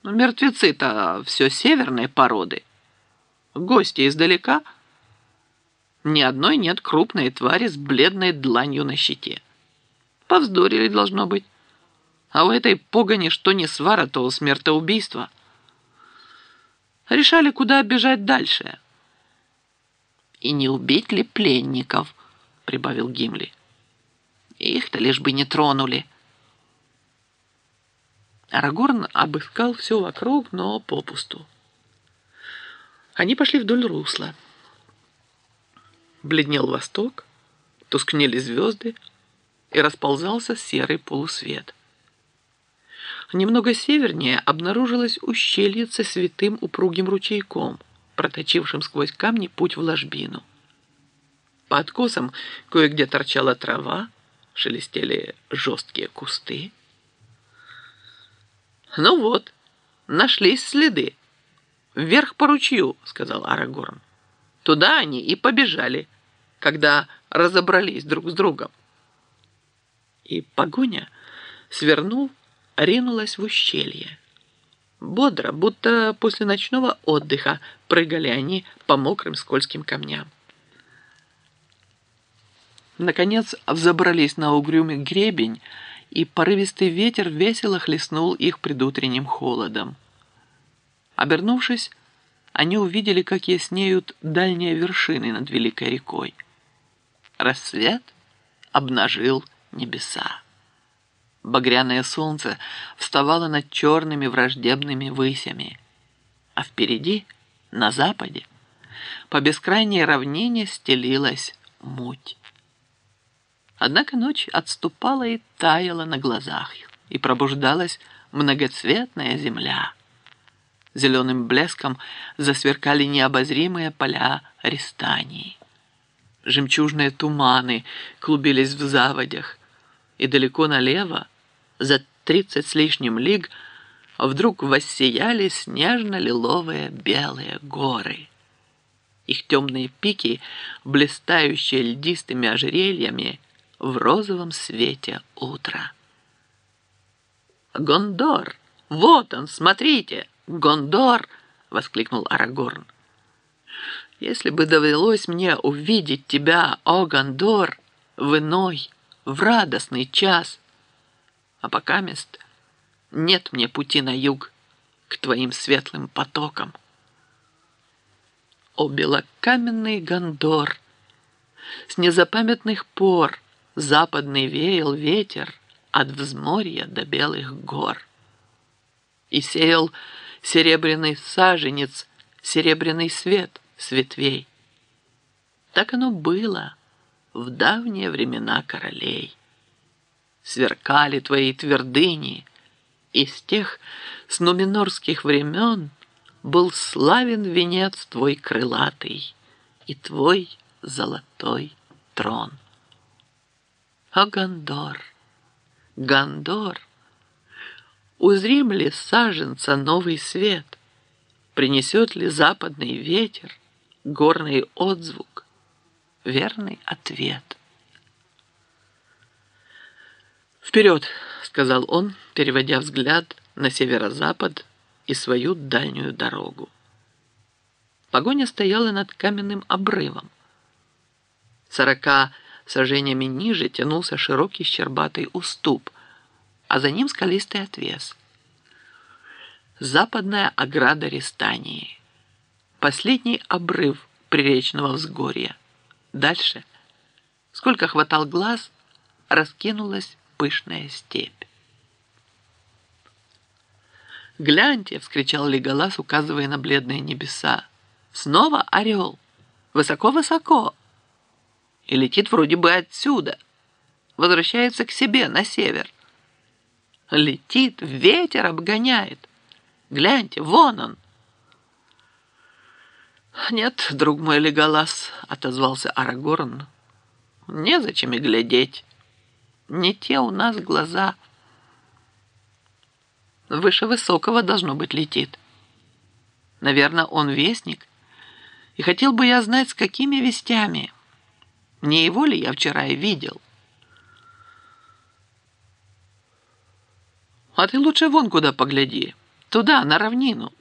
Мертвецы-то все северной породы. Гости издалека. Ни одной нет крупной твари с бледной дланью на щите. Повздорили, должно быть. А у этой погони что не свара, то смертоубийство. Решали, куда бежать дальше. «И не убить ли пленников?» — прибавил Гимли. «Их-то лишь бы не тронули». Арагорн обыскал все вокруг, но попусту. Они пошли вдоль русла. Бледнел восток, тускнели звезды, и расползался серый полусвет. Немного севернее обнаружилось ущельице с витым упругим ручейком, проточившим сквозь камни путь в ложбину. По откосам кое-где торчала трава, шелестели жесткие кусты. «Ну вот, нашлись следы. Вверх по ручью», — сказал Арагорн. «Туда они и побежали, когда разобрались друг с другом». И погоня, свернув, ринулась в ущелье. Бодро, будто после ночного отдыха, прыгали они по мокрым скользким камням. Наконец взобрались на угрюмый гребень, и порывистый ветер весело хлестнул их предутренним холодом. Обернувшись, они увидели, как яснеют дальние вершины над великой рекой. Рассвет обнажил небеса. Багряное солнце вставало над черными враждебными высями, а впереди, на западе, по бескрайней равнине стелилась муть. Однако ночь отступала и таяла на глазах, и пробуждалась многоцветная земля. Зеленым блеском засверкали необозримые поля Рестании. Жемчужные туманы клубились в заводях, и далеко налево, за 30 с лишним лиг, вдруг воссияли снежно-лиловые белые горы. Их темные пики, блистающие льдистыми ожерельями, в розовом свете утра. «Гондор! Вот он, смотрите! Гондор!» — воскликнул Арагорн. «Если бы довелось мне увидеть тебя, о Гондор, в иной, в радостный час! А покамест нет мне пути на юг, к твоим светлым потокам. О белокаменный Гондор! С незапамятных пор западный веял ветер от взморья до белых гор и сеял серебряный саженец, серебряный свет с ветвей. Так оно было в давние времена королей. Сверкали твои твердыни, и с тех с нуменорских времен был славен венец твой крылатый и твой золотой трон. О Гондор, Гондор, узрим ли саженца новый свет, принесет ли западный ветер, горный отзвук, верный ответ? «Вперед!» — сказал он, переводя взгляд на северо-запад и свою дальнюю дорогу. Погоня стояла над каменным обрывом. 40 сажениями ниже тянулся широкий щербатый уступ, а за ним скалистый отвес. Западная ограда Рестании. Последний обрыв приречного взгорья. Дальше, сколько хватал глаз, раскинулась пышная степь. «Гляньте!» — вскричал Леголас, указывая на бледные небеса. «Снова орел! Высоко-высоко! И летит вроде бы отсюда, возвращается к себе на север. Летит, ветер обгоняет. Гляньте, вон он!» «Нет, друг мой Леголас», — отозвался Арагорн, — «незачем и глядеть. Не те у нас глаза. Выше высокого, должно быть, летит. Наверное, он вестник, и хотел бы я знать, с какими вестями. Не его ли я вчера и видел? А ты лучше вон куда погляди. Туда, на равнину.